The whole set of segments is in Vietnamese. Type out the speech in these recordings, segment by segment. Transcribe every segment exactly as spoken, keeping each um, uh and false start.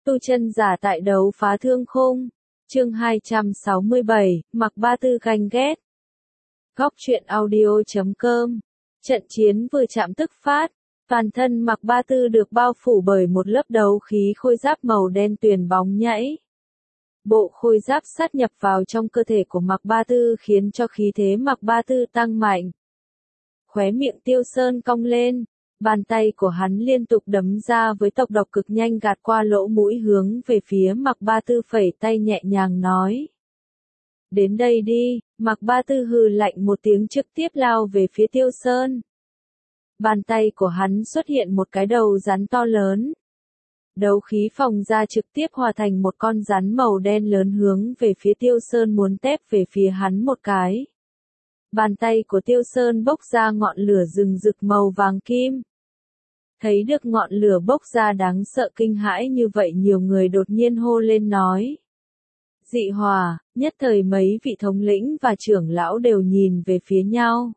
Tu chân giả tại đấu phá thương khung. Chương hai trăm sáu mươi bảy, Mạc Ba Tư ganh ghét. Góc truyện audio chấm com. Trận chiến vừa chạm tức phát, toàn thân Mạc Ba Tư được bao phủ bởi một lớp đấu khí khôi giáp màu đen tuyền bóng nhảy. Bộ khôi giáp sát nhập vào trong cơ thể của Mạc Ba Tư khiến cho khí thế Mạc Ba Tư tăng mạnh. Khóe miệng Tiêu Sơn cong lên, bàn tay của hắn liên tục đấm ra với tốc độ cực nhanh gạt qua lỗ mũi hướng về phía Mạc Ba Tư, phẩy tay nhẹ nhàng nói. Đến đây đi, Mạc Ba Tư hừ lạnh một tiếng trực tiếp lao về phía Tiêu Sơn. Bàn tay của hắn xuất hiện một cái đầu rắn to lớn. Đấu khí phòng ra trực tiếp hòa thành một con rắn màu đen lớn hướng về phía Tiêu Sơn, muốn tép về phía hắn một cái. Bàn tay của Tiêu Sơn bốc ra ngọn lửa rừng rực màu vàng kim. Thấy được ngọn lửa bốc ra đáng sợ kinh hãi như vậy, nhiều người đột nhiên hô lên nói. Dị hỏa, nhất thời mấy vị thống lĩnh và trưởng lão đều nhìn về phía nhau.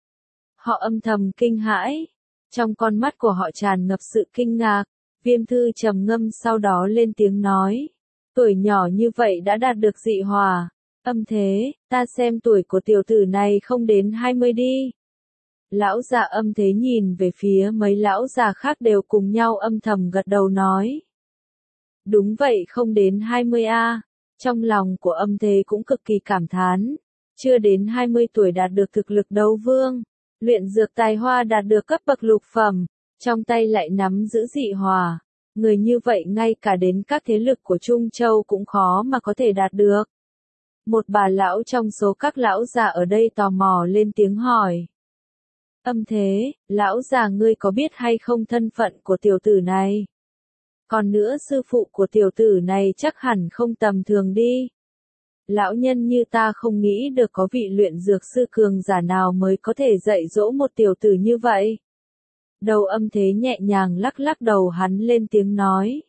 Họ âm thầm kinh hãi. Trong con mắt của họ tràn ngập sự kinh ngạc. Viêm Thư trầm ngâm sau đó lên tiếng nói. Tuổi nhỏ như vậy đã đạt được dị hỏa. Âm thế, ta xem tuổi của tiểu tử này không đến hai mươi đi. Lão già Âm Thế nhìn về phía mấy lão già khác đều cùng nhau âm thầm gật đầu nói. Đúng vậy, không đến hai mươi a. Trong lòng của Âm Thế cũng cực kỳ cảm thán. Chưa đến hai mươi tuổi đạt được thực lực đấu vương. Luyện dược tài hoa đạt được cấp bậc lục phẩm. Trong tay lại nắm giữ dị hỏa. Người như vậy ngay cả đến các thế lực của Trung Châu cũng khó mà có thể đạt được. Một bà lão trong số các lão già ở đây tò mò lên tiếng hỏi. Âm Thế, lão già ngươi có biết hay không thân phận của tiểu tử này? Còn nữa, sư phụ của tiểu tử này chắc hẳn không tầm thường đi. Lão nhân như ta không nghĩ được có vị luyện dược sư cường giả nào mới có thể dạy dỗ một tiểu tử như vậy. Đầu Âm Thế nhẹ nhàng lắc lắc đầu, hắn lên tiếng nói.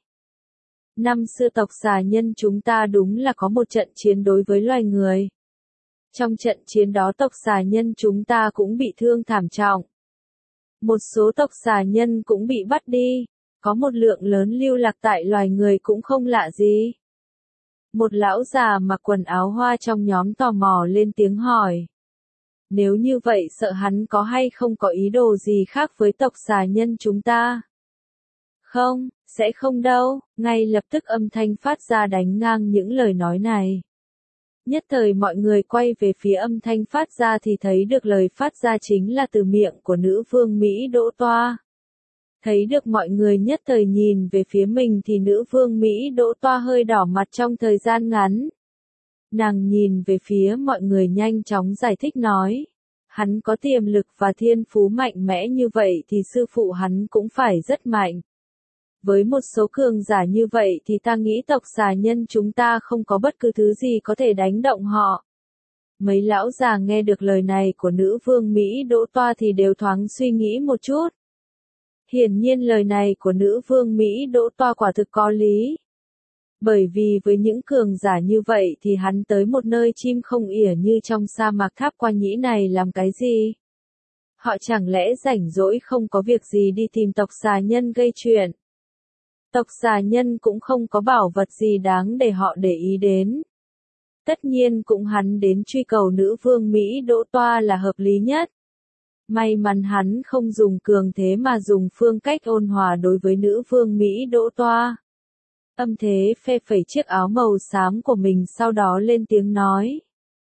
Năm xưa tộc xà nhân chúng ta đúng là có một trận chiến đối với loài người. Trong trận chiến đó tộc xà nhân chúng ta cũng bị thương thảm trọng. Một số tộc xà nhân cũng bị bắt đi, có một lượng lớn lưu lạc tại loài người cũng không lạ gì. Một lão già mặc quần áo hoa trong nhóm tò mò lên tiếng hỏi. Nếu như vậy sợ hắn có hay không có ý đồ gì khác với tộc xà nhân chúng ta? Không, sẽ không đâu. Ngay lập tức âm thanh phát ra đánh ngang những lời nói này. Nhất thời mọi người quay về phía âm thanh phát ra thì thấy được lời phát ra chính là từ miệng của nữ vương Mỹ Đỗ Toa. Thấy được mọi người nhất thời nhìn về phía mình thì nữ vương Mỹ Đỗ Toa hơi đỏ mặt trong thời gian ngắn. Nàng nhìn về phía mọi người nhanh chóng giải thích nói. Hắn có tiềm lực và thiên phú mạnh mẽ như vậy thì sư phụ hắn cũng phải rất mạnh. Với một số cường giả như vậy thì ta nghĩ tộc xà nhân chúng ta không có bất cứ thứ gì có thể đánh động họ. Mấy lão già nghe được lời này của nữ vương Mỹ Đỗ Toa thì đều thoáng suy nghĩ một chút. Hiển nhiên lời này của nữ vương Mỹ Đỗ Toa quả thực có lý. Bởi vì với những cường giả như vậy thì hắn tới một nơi chim không ỉa như trong sa mạc Tháp Qua Nhĩ này làm cái gì? Họ chẳng lẽ rảnh rỗi không có việc gì đi tìm tộc xà nhân gây chuyện? Tộc xà nhân cũng không có bảo vật gì đáng để họ để ý đến. Tất nhiên cũng hắn đến truy cầu nữ vương Mỹ Đỗ Toa là hợp lý nhất. May mắn hắn không dùng cường thế mà dùng phương cách ôn hòa đối với nữ vương Mỹ Đỗ Toa. Âm Thế phe phẩy chiếc áo màu xám của mình sau đó lên tiếng nói.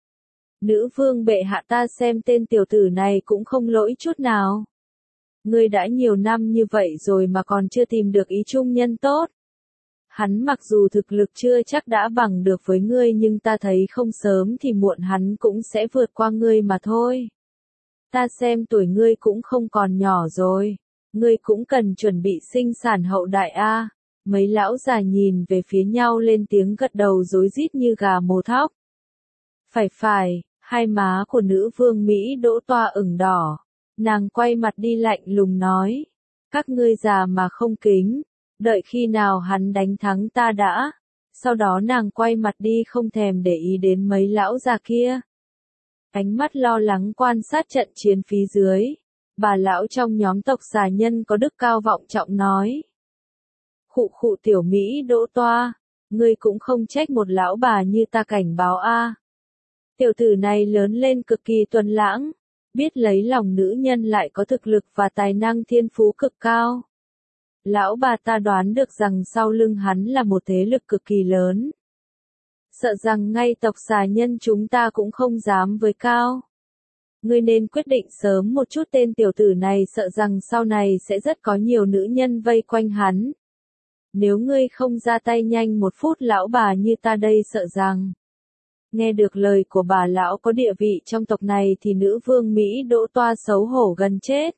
Nữ vương bệ hạ, ta xem tên tiểu tử này cũng không lỗi chút nào. Ngươi đã nhiều năm như vậy rồi mà còn chưa tìm được ý trung nhân tốt. Hắn mặc dù thực lực chưa chắc đã bằng được với ngươi nhưng ta thấy không sớm thì muộn hắn cũng sẽ vượt qua ngươi mà thôi. Ta xem tuổi ngươi cũng không còn nhỏ rồi. Ngươi cũng cần chuẩn bị sinh sản hậu đại a. Mấy lão già nhìn về phía nhau lên tiếng gật đầu rối rít như gà mổ thóc. Phải phải, hai má của nữ vương Mỹ Đỗ Toa ửng đỏ. Nàng quay mặt đi lạnh lùng nói. Các ngươi già mà không kính. Đợi khi nào hắn đánh thắng ta đã. Sau đó nàng quay mặt đi không thèm để ý đến mấy lão già kia. Ánh mắt lo lắng quan sát trận chiến phía dưới. Bà lão trong nhóm tộc xà nhân có đức cao vọng trọng nói. Khụ khụ tiểu Mỹ Đỗ Toa, ngươi cũng không trách một lão bà như ta cảnh báo a. Tiểu tử này lớn lên cực kỳ tuấn lãng, biết lấy lòng nữ nhân lại có thực lực và tài năng thiên phú cực cao. Lão bà ta đoán được rằng sau lưng hắn là một thế lực cực kỳ lớn. Sợ rằng ngay tộc xà nhân chúng ta cũng không dám với cao. Ngươi nên quyết định sớm một chút, tên tiểu tử này sợ rằng sau này sẽ rất có nhiều nữ nhân vây quanh hắn. Nếu ngươi không ra tay nhanh một phút, lão bà như ta đây sợ rằng. Nghe được lời của bà lão có địa vị trong tộc này thì nữ vương Mỹ Đỗ Toa xấu hổ gần chết.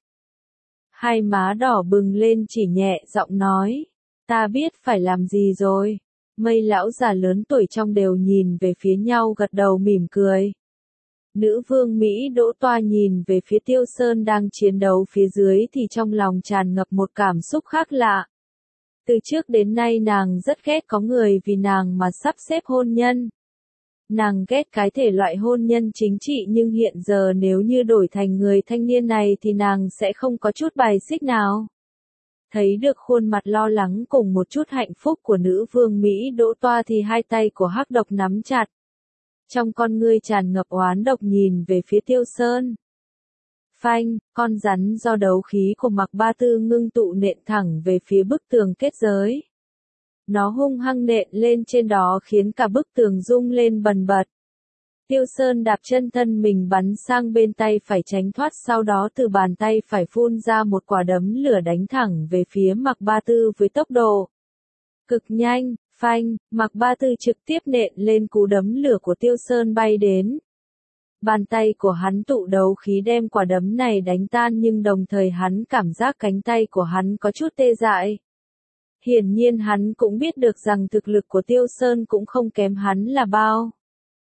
Hai má đỏ bừng lên chỉ nhẹ giọng nói, ta biết phải làm gì rồi. Mây lão già lớn tuổi trong đều nhìn về phía nhau gật đầu mỉm cười. Nữ vương Mỹ Đỗ Toa nhìn về phía Tiêu Sơn đang chiến đấu phía dưới thì trong lòng tràn ngập một cảm xúc khác lạ. Từ trước đến nay nàng rất ghét có người vì nàng mà sắp xếp hôn nhân. Nàng ghét cái thể loại hôn nhân chính trị, nhưng hiện giờ nếu như đổi thành người thanh niên này thì nàng sẽ không có chút bài xích nào. Thấy được khuôn mặt lo lắng cùng một chút hạnh phúc của nữ vương Mỹ Đỗ Toa thì hai tay của Hắc Độc nắm chặt. Trong con ngươi tràn ngập oán độc nhìn về phía Tiêu Sơn. Phanh, con rắn do đấu khí của Mạc Ba Tư ngưng tụ nện thẳng về phía bức tường kết giới. Nó hung hăng nện lên trên đó khiến cả bức tường rung lên bần bật. Tiêu Sơn đạp chân thân mình bắn sang bên tay phải tránh thoát, sau đó từ bàn tay phải phun ra một quả đấm lửa đánh thẳng về phía Mạc Ba Tư với tốc độ cực nhanh. Phanh, Mạc Ba Tư trực tiếp nện lên cú đấm lửa của Tiêu Sơn bay đến. Bàn tay của hắn tụ đấu khí đem quả đấm này đánh tan, nhưng đồng thời hắn cảm giác cánh tay của hắn có chút tê dại. Hiển nhiên hắn cũng biết được rằng thực lực của Tiêu Sơn cũng không kém hắn là bao.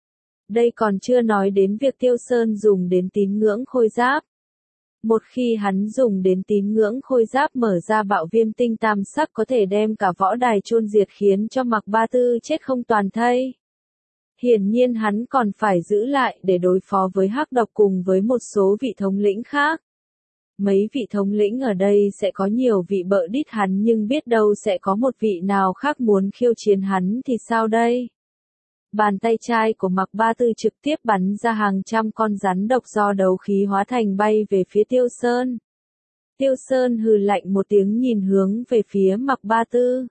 Đây còn chưa nói đến việc Tiêu Sơn dùng đến tín ngưỡng khôi giáp. Một khi hắn dùng đến tín ngưỡng khôi giáp mở ra bạo viêm tinh tam sắc có thể đem cả võ đài chôn diệt, khiến cho Mạc Ba Tư chết không toàn thây. Hiển nhiên hắn còn phải giữ lại để đối phó với Hắc Độc cùng với một số vị thống lĩnh khác. Mấy vị thống lĩnh ở đây sẽ có nhiều vị bợ đít hắn, nhưng biết đâu sẽ có một vị nào khác muốn khiêu chiến hắn thì sao đây? Bàn tay trái của Mạc Ba Tư trực tiếp bắn ra hàng trăm con rắn độc do đấu khí hóa thành bay về phía Tiêu Sơn. Tiêu Sơn hừ lạnh một tiếng nhìn hướng về phía Mạc Ba Tư.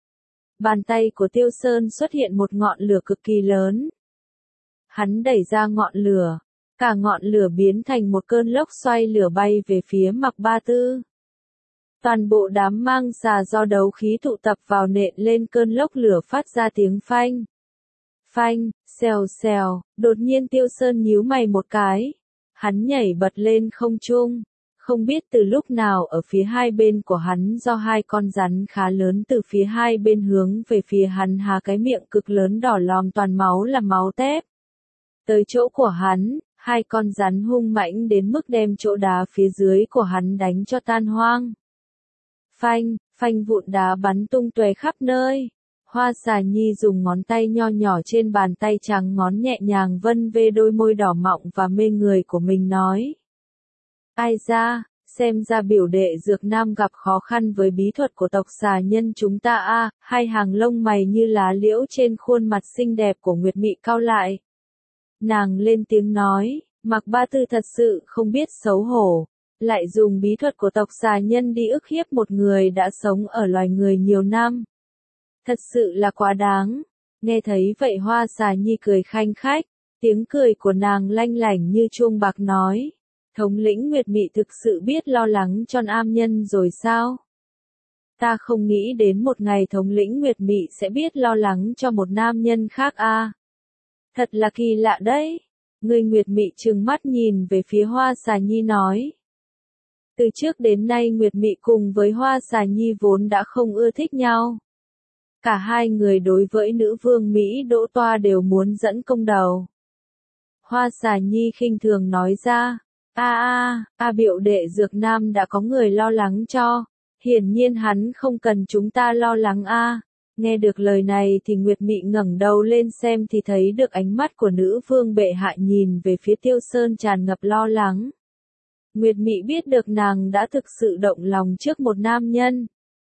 Bàn tay của Tiêu Sơn xuất hiện một ngọn lửa cực kỳ lớn. Hắn đẩy ra ngọn lửa, cả ngọn lửa biến thành một cơn lốc xoay lửa bay về phía Mạc Ba Tư. Toàn bộ đám mang xà do đấu khí tụ tập vào nện lên cơn lốc lửa phát ra tiếng phanh. Phanh, xèo xèo, đột nhiên Tiêu Sơn nhíu mày một cái. Hắn nhảy bật lên không trung. Không biết từ lúc nào ở phía hai bên của hắn do hai con rắn khá lớn từ phía hai bên hướng về phía hắn há cái miệng cực lớn đỏ lòm toàn máu là máu tép. Tới chỗ của hắn, hai con rắn hung mãnh đến mức đem chỗ đá phía dưới của hắn đánh cho tan hoang. Phanh, phanh vụn đá bắn tung tóe khắp nơi. Hoa Xà Nhi dùng ngón tay nho nhỏ trên bàn tay trắng ngón nhẹ nhàng vân vê đôi môi đỏ mọng và mê người của mình nói. Ai ra, xem ra biểu đệ Dược Nam gặp khó khăn với bí thuật của tộc xà nhân chúng ta a. À, hai hàng lông mày như lá liễu trên khuôn mặt xinh đẹp của Nguyệt Mị cau lại. Nàng lên tiếng nói, Mạc Ba Tư thật sự không biết xấu hổ, lại dùng bí thuật của tộc xà nhân đi ức hiếp một người đã sống ở loài người nhiều năm. Thật sự là quá đáng. Nghe thấy vậy Hoa Xà Nhi cười khanh khách, tiếng cười của nàng lanh lảnh như chuông bạc nói. Thống lĩnh Nguyệt Mị thực sự biết lo lắng cho nam nhân rồi sao? Ta không nghĩ đến một ngày thống lĩnh Nguyệt Mị sẽ biết lo lắng cho một nam nhân khác a. À. Thật là kỳ lạ đấy. Người Nguyệt Mị trừng mắt nhìn về phía Hoa Xà Nhi nói. Từ trước đến nay Nguyệt Mị cùng với Hoa Xà Nhi vốn đã không ưa thích nhau. Cả hai người đối với nữ vương Mỹ Đỗ Toa đều muốn dẫn công đầu. Hoa Xà Nhi khinh thường nói ra. A a, a biểu đệ Dược Nam đã có người lo lắng cho. Hiển nhiên hắn không cần chúng ta lo lắng a. À. Nghe được lời này thì Nguyệt Mị ngẩng đầu lên xem thì thấy được ánh mắt của nữ vương bệ hạ nhìn về phía Tiêu Sơn tràn ngập lo lắng. Nguyệt Mị biết được nàng đã thực sự động lòng trước một nam nhân.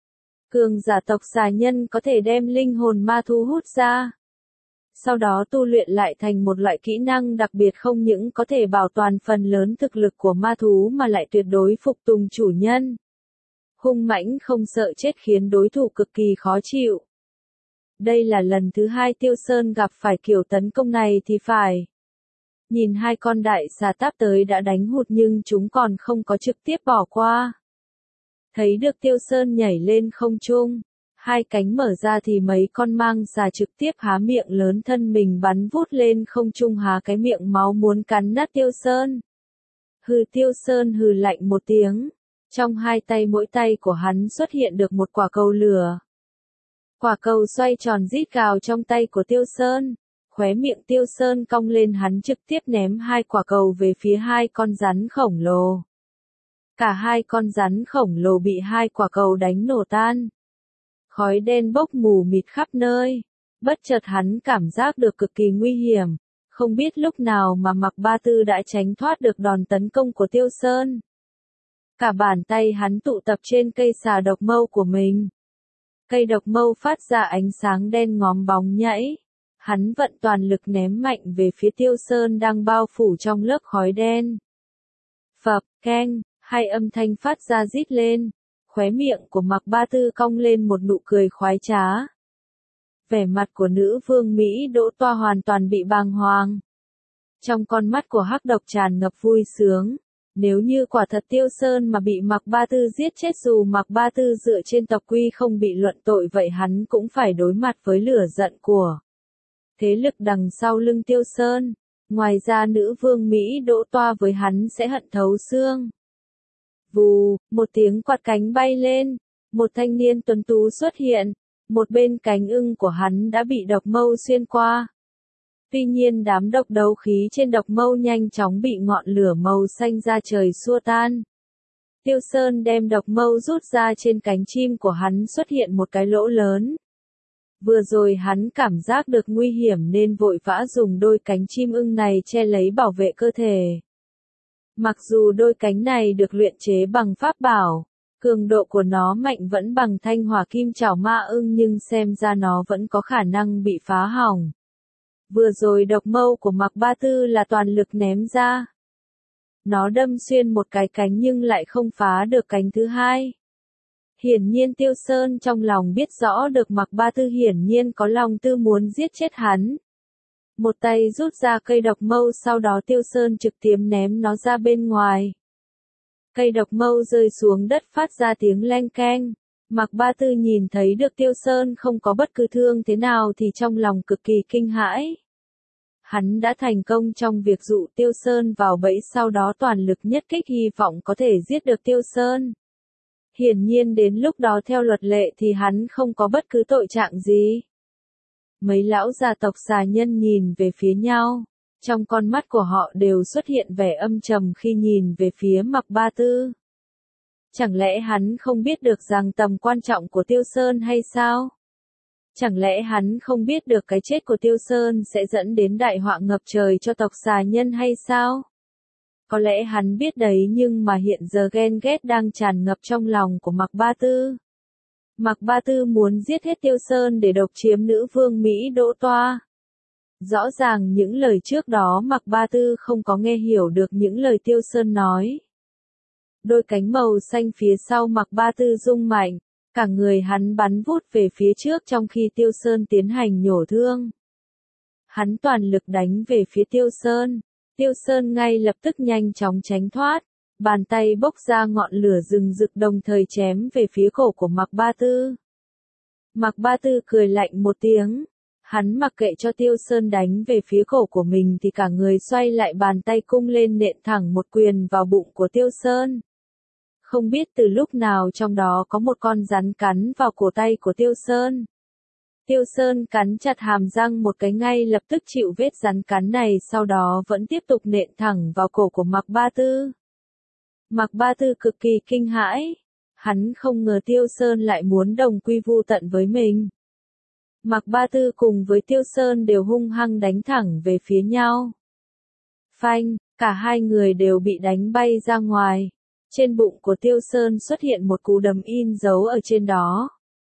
Cường giả tộc xà nhân có thể đem linh hồn ma thú hút ra. Sau đó tu luyện lại thành một loại kỹ năng đặc biệt không những có thể bảo toàn phần lớn thực lực của ma thú mà lại tuyệt đối phục tùng chủ nhân. Hung mãnh không sợ chết khiến đối thủ cực kỳ khó chịu. Đây là lần thứ hai Tiêu Sơn gặp phải kiểu tấn công này thì phải. Nhìn hai con đại xà táp tới đã đánh hụt nhưng chúng còn không có trực tiếp bỏ qua. Thấy được Tiêu Sơn nhảy lên không trung, hai cánh mở ra thì mấy con mang xà trực tiếp há miệng lớn thân mình bắn vút lên không trung há cái miệng máu muốn cắn nát Tiêu Sơn. Hừ Tiêu Sơn hừ lạnh một tiếng, trong hai tay mỗi tay của hắn xuất hiện được một quả cầu lửa. Quả cầu xoay tròn rít gào trong tay của Tiêu Sơn, khóe miệng Tiêu Sơn cong lên hắn trực tiếp ném hai quả cầu về phía hai con rắn khổng lồ. Cả hai con rắn khổng lồ bị hai quả cầu đánh nổ tan. Khói đen bốc mù mịt khắp nơi. Bất chợt hắn cảm giác được cực kỳ nguy hiểm. Không biết lúc nào mà Mạc Ba Tư đã tránh thoát được đòn tấn công của Tiêu Sơn. Cả bàn tay hắn tụ tập trên cây xà độc mâu của mình. Cây độc mâu phát ra ánh sáng đen ngóm bóng nhảy. Hắn vận toàn lực ném mạnh về phía Tiêu Sơn đang bao phủ trong lớp khói đen. Phập, keng, hai âm thanh phát ra rít lên. Khóe miệng của Mạc Ba Tư cong lên một nụ cười khoái trá. Vẻ mặt của nữ vương Mỹ Đỗ Toa hoàn toàn bị bàng hoàng. Trong con mắt của Hắc Độc tràn ngập vui sướng. Nếu như quả thật Tiêu Sơn mà bị Mạc Ba Tư giết chết dù Mạc Ba Tư dựa trên tộc quy không bị luận tội vậy hắn cũng phải đối mặt với lửa giận của thế lực đằng sau lưng Tiêu Sơn. Ngoài ra nữ vương Mỹ Đỗ Toa với hắn sẽ hận thấu xương. Vù, một tiếng quạt cánh bay lên, một thanh niên tuấn tú xuất hiện, một bên cánh ưng của hắn đã bị độc mâu xuyên qua. Tuy nhiên đám độc đấu khí trên độc mâu nhanh chóng bị ngọn lửa màu xanh da trời xua tan. Tiêu Sơn đem độc mâu rút ra trên cánh chim của hắn xuất hiện một cái lỗ lớn. Vừa rồi hắn cảm giác được nguy hiểm nên vội vã dùng đôi cánh chim ưng này che lấy bảo vệ cơ thể. Mặc dù đôi cánh này được luyện chế bằng pháp bảo, cường độ của nó mạnh vẫn bằng thanh hỏa kim chảo ma ưng nhưng xem ra nó vẫn có khả năng bị phá hỏng. Vừa rồi độc mâu của Mạc Ba Tư là toàn lực ném ra. Nó đâm xuyên một cái cánh nhưng lại không phá được cánh thứ hai. Hiển nhiên Tiêu Sơn trong lòng biết rõ được Mạc Ba Tư hiển nhiên có lòng tư muốn giết chết hắn. Một tay rút ra cây độc mâu sau đó Tiêu Sơn trực tiếp ném nó ra bên ngoài. Cây độc mâu rơi xuống đất phát ra tiếng leng keng. Mạc Ba Tư nhìn thấy được Tiêu Sơn không có bất cứ thương thế nào thì trong lòng cực kỳ kinh hãi. Hắn đã thành công trong việc dụ Tiêu Sơn vào bẫy sau đó toàn lực nhất kích hy vọng có thể giết được Tiêu Sơn. Hiển nhiên đến lúc đó theo luật lệ thì hắn không có bất cứ tội trạng gì. Mấy lão gia tộc xà nhân nhìn về phía nhau, trong con mắt của họ đều xuất hiện vẻ âm trầm khi nhìn về phía Mạc Ba Tư. Chẳng lẽ hắn không biết được rằng tầm quan trọng của Tiêu Sơn hay sao? Chẳng lẽ hắn không biết được cái chết của Tiêu Sơn sẽ dẫn đến đại họa ngập trời cho tộc xà nhân hay sao? Có lẽ hắn biết đấy nhưng mà hiện giờ ghen ghét đang tràn ngập trong lòng của Mạc Ba Tư. Mạc Ba Tư muốn giết hết Tiêu Sơn để độc chiếm nữ vương Mỹ Đỗ Toa. Rõ ràng những lời trước đó Mạc Ba Tư không có nghe hiểu được những lời Tiêu Sơn nói. Đôi cánh màu xanh phía sau Mạc Ba Tư rung mạnh, cả người hắn bắn vút về phía trước trong khi Tiêu Sơn tiến hành nhổ thương. Hắn toàn lực đánh về phía Tiêu Sơn. Tiêu Sơn ngay lập tức nhanh chóng tránh thoát, bàn tay bốc ra ngọn lửa rừng rực đồng thời chém về phía cổ của Mạc Ba Tư. Mạc Ba Tư cười lạnh một tiếng, hắn mặc kệ cho Tiêu Sơn đánh về phía cổ của mình thì cả người xoay lại bàn tay cung lên nện thẳng một quyền vào bụng của Tiêu Sơn. Không biết từ lúc nào trong đó có một con rắn cắn vào cổ tay của Tiêu Sơn. Tiêu Sơn cắn chặt hàm răng một cái ngay lập tức chịu vết rắn cắn này sau đó vẫn tiếp tục nện thẳng vào cổ của Mạc Ba Tư. Mạc Ba Tư cực kỳ kinh hãi. Hắn không ngờ Tiêu Sơn lại muốn đồng quy vu tận với mình. Mạc Ba Tư cùng với Tiêu Sơn đều hung hăng đánh thẳng về phía nhau. Phanh, cả hai người đều bị đánh bay ra ngoài. Trên bụng của Tiêu Sơn xuất hiện một cú đấm in dấu ở trên đó.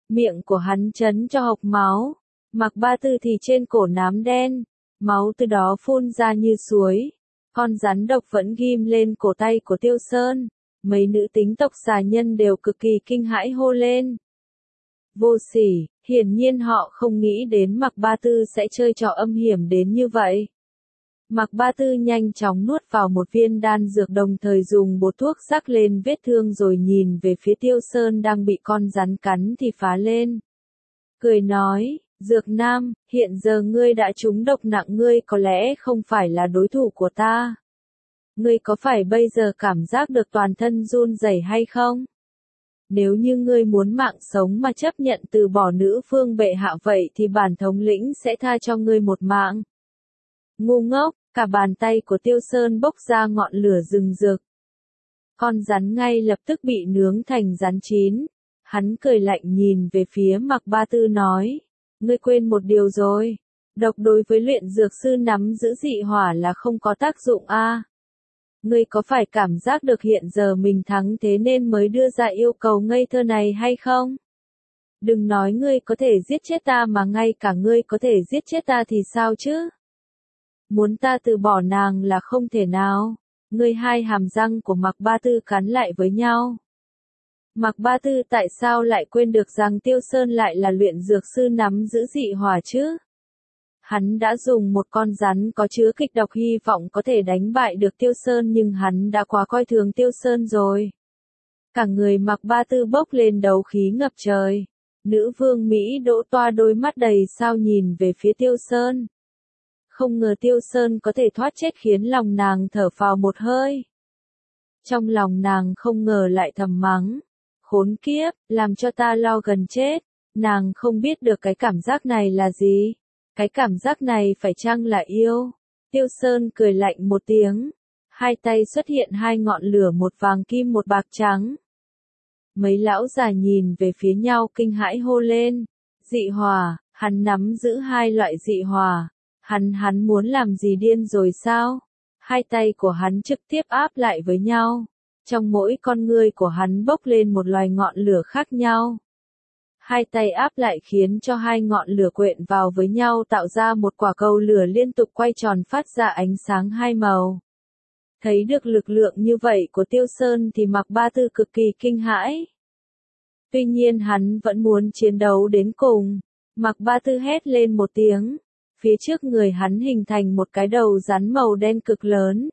Miệng của hắn chấn cho hộc máu. Mạc Ba Tư thì trên cổ nám đen. Máu từ đó phun ra như suối. Con rắn độc vẫn ghim lên cổ tay của Tiêu Sơn. Mấy nữ tính tộc xà nhân đều cực kỳ kinh hãi hô lên. Vô sỉ, hiển nhiên họ không nghĩ đến Mạc Ba Tư sẽ chơi trò âm hiểm đến như vậy. Mạc Ba Tư nhanh chóng nuốt vào một viên đan dược, đồng thời dùng bột thuốc rắc lên vết thương rồi nhìn về phía Tiêu Sơn đang bị con rắn cắn thì phá lên. Cười nói, Dược Nam, hiện giờ ngươi đã trúng độc nặng, ngươi có lẽ không phải là đối thủ của ta. Ngươi có phải bây giờ cảm giác được toàn thân run rẩy hay không? Nếu như ngươi muốn mạng sống mà chấp nhận từ bỏ nữ phương bệ hạ vậy thì bản thống lĩnh sẽ tha cho ngươi một mạng. Ngu ngốc, cả bàn tay của Tiêu Sơn bốc ra ngọn lửa rừng rực. Con rắn ngay lập tức bị nướng thành rắn chín. Hắn cười lạnh nhìn về phía Mạc Ba Tư nói, ngươi quên một điều rồi. Độc đối với luyện dược sư nắm giữ dị hỏa là không có tác dụng a. À? Ngươi có phải cảm giác được hiện giờ mình thắng thế nên mới đưa ra yêu cầu ngây thơ này hay không? Đừng nói ngươi có thể giết chết ta mà ngay cả ngươi có thể giết chết ta thì sao chứ? Muốn ta từ bỏ nàng là không thể nào. Ngươi hai hàm răng của Mạc Ba Tư cắn lại với nhau. Mạc Ba Tư tại sao lại quên được rằng Tiêu Sơn lại là luyện dược sư nắm giữ dị hỏa chứ? Hắn đã dùng một con rắn có chứa kịch độc hy vọng có thể đánh bại được Tiêu Sơn, nhưng hắn đã quá coi thường Tiêu Sơn rồi. Cả người Mạc Ba Tư bốc lên đấu khí ngập trời. Nữ vương Mỹ Đỗ toa đôi mắt đầy sao nhìn về phía Tiêu Sơn. Không ngờ Tiêu Sơn có thể thoát chết khiến lòng nàng thở phào một hơi. Trong lòng nàng không ngờ lại thầm mắng. Khốn kiếp, làm cho ta lo gần chết. Nàng không biết được cái cảm giác này là gì. Cái cảm giác này phải chăng là yêu? Tiêu Sơn cười lạnh một tiếng. Hai tay xuất hiện hai ngọn lửa, một vàng kim một bạc trắng. Mấy lão già nhìn về phía nhau kinh hãi hô lên. Dị hỏa, hắn nắm giữ hai loại dị hỏa. Hắn hắn muốn làm gì, điên rồi sao? Hai tay của hắn trực tiếp áp lại với nhau. Trong mỗi con ngươi của hắn bốc lên một loài ngọn lửa khác nhau. Hai tay áp lại khiến cho hai ngọn lửa quyện vào với nhau tạo ra một quả cầu lửa liên tục quay tròn phát ra ánh sáng hai màu. Thấy được lực lượng như vậy của Tiêu Sơn thì Mạc Ba Tư cực kỳ kinh hãi. Tuy nhiên hắn vẫn muốn chiến đấu đến cùng. Mạc Ba Tư hét lên một tiếng. Phía trước người hắn hình thành một cái đầu rắn màu đen cực lớn.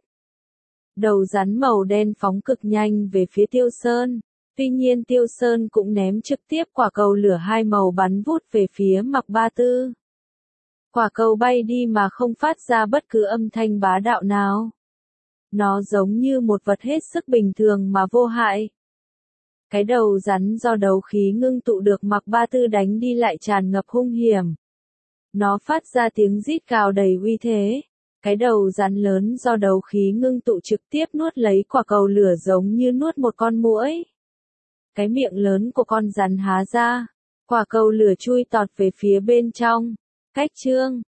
Đầu rắn màu đen phóng cực nhanh về phía Tiêu Sơn. Tuy nhiên Tiêu Sơn cũng ném trực tiếp quả cầu lửa hai màu bắn vút về phía Mạc Ba Tư. Quả cầu bay đi mà không phát ra bất cứ âm thanh bá đạo nào. Nó giống như một vật hết sức bình thường mà vô hại. Cái đầu rắn do đấu khí ngưng tụ được Mạc Ba Tư đánh đi lại tràn ngập hung hiểm. Nó phát ra tiếng rít gào đầy uy thế. Cái đầu rắn lớn do đấu khí ngưng tụ trực tiếp nuốt lấy quả cầu lửa giống như nuốt một con muỗi. Cái miệng lớn của con rắn há ra. Quả cầu lửa chui tọt về phía bên trong. Cách chương